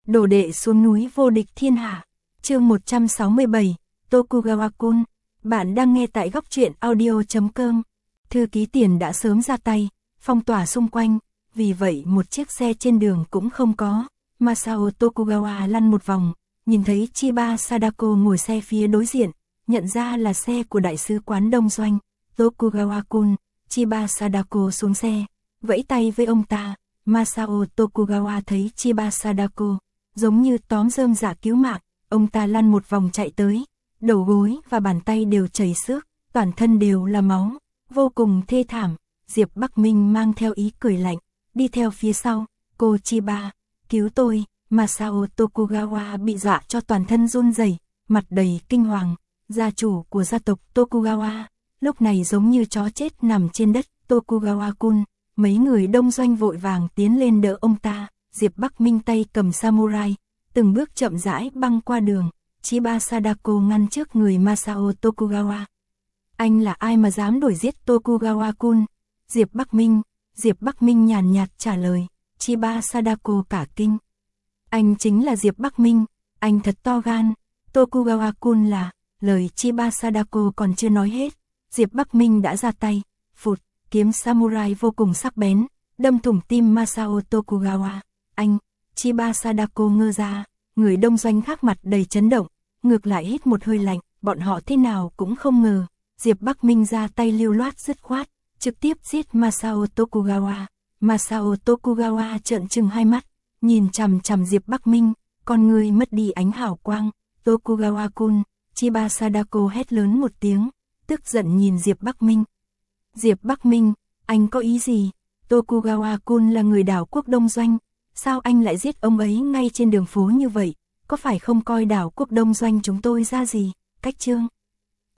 Đồ đệ xuống núi vô địch thiên hạ. Chương 167, Tokugawa-kun. Bạn đang nghe tại góc truyện audio.com. Thư ký Tiền đã sớm ra tay, phong tỏa xung quanh, vì vậy một chiếc xe trên đường cũng không có. Masao Tokugawa lăn một vòng, nhìn thấy Chiba Sadako ngồi xe phía đối diện, nhận ra là xe của đại sứ quán đông doanh. Tokugawa-kun, Chiba Sadako xuống xe, vẫy tay với ông ta. Masao Tokugawa thấy Chiba Sadako giống như tóm rơm rạ cứu mạng, ông ta lăn một vòng chạy tới, đầu gối và bàn tay đều chảy xước, toàn thân đều là máu, vô cùng thê thảm. Diệp Bắc Minh mang theo ý cười lạnh, đi theo phía sau. Cô Chiba, cứu tôi. Masao Tokugawa bị dọa cho toàn thân run rẩy, mặt đầy kinh hoàng. Gia chủ của gia tộc Tokugawa lúc này giống như chó chết nằm trên đất. Tokugawa-kun, mấy người đông doanh vội vàng tiến lên đỡ ông ta. Diệp Bắc Minh tay cầm samurai, từng bước chậm rãi băng qua đường. Chiba Sadako ngăn trước người Masao Tokugawa. Anh là ai mà dám đuổi giết Tokugawa-kun? Diệp Bắc Minh nhàn nhạt trả lời. Chiba Sadako cả kinh. Anh chính là Diệp Bắc Minh, anh thật to gan. Tokugawa-kun là, lời Chiba Sadako còn chưa nói hết, Diệp Bắc Minh đã ra tay. Phụt, kiếm samurai vô cùng sắc bén, đâm thủng tim Masao Tokugawa. Anh, Chiba Sadako ngơ ra, người đông doanh khác mặt đầy chấn động, ngược lại hít một hơi lạnh, bọn họ thế nào cũng không ngờ, Diệp Bắc Minh ra tay lưu loát dứt khoát, trực tiếp giết Masao Tokugawa. Masao Tokugawa trợn trừng hai mắt, nhìn chằm chằm Diệp Bắc Minh, con người mất đi ánh hào quang. Tokugawa-kun, Chiba Sadako hét lớn một tiếng, tức giận nhìn Diệp Bắc Minh. Diệp Bắc Minh, anh có ý gì? Tokugawa-kun là người đảo quốc đông doanh, sao anh lại giết ông ấy ngay trên đường phố như vậy? Có phải không coi đảo quốc đông doanh chúng tôi ra gì? Cách chương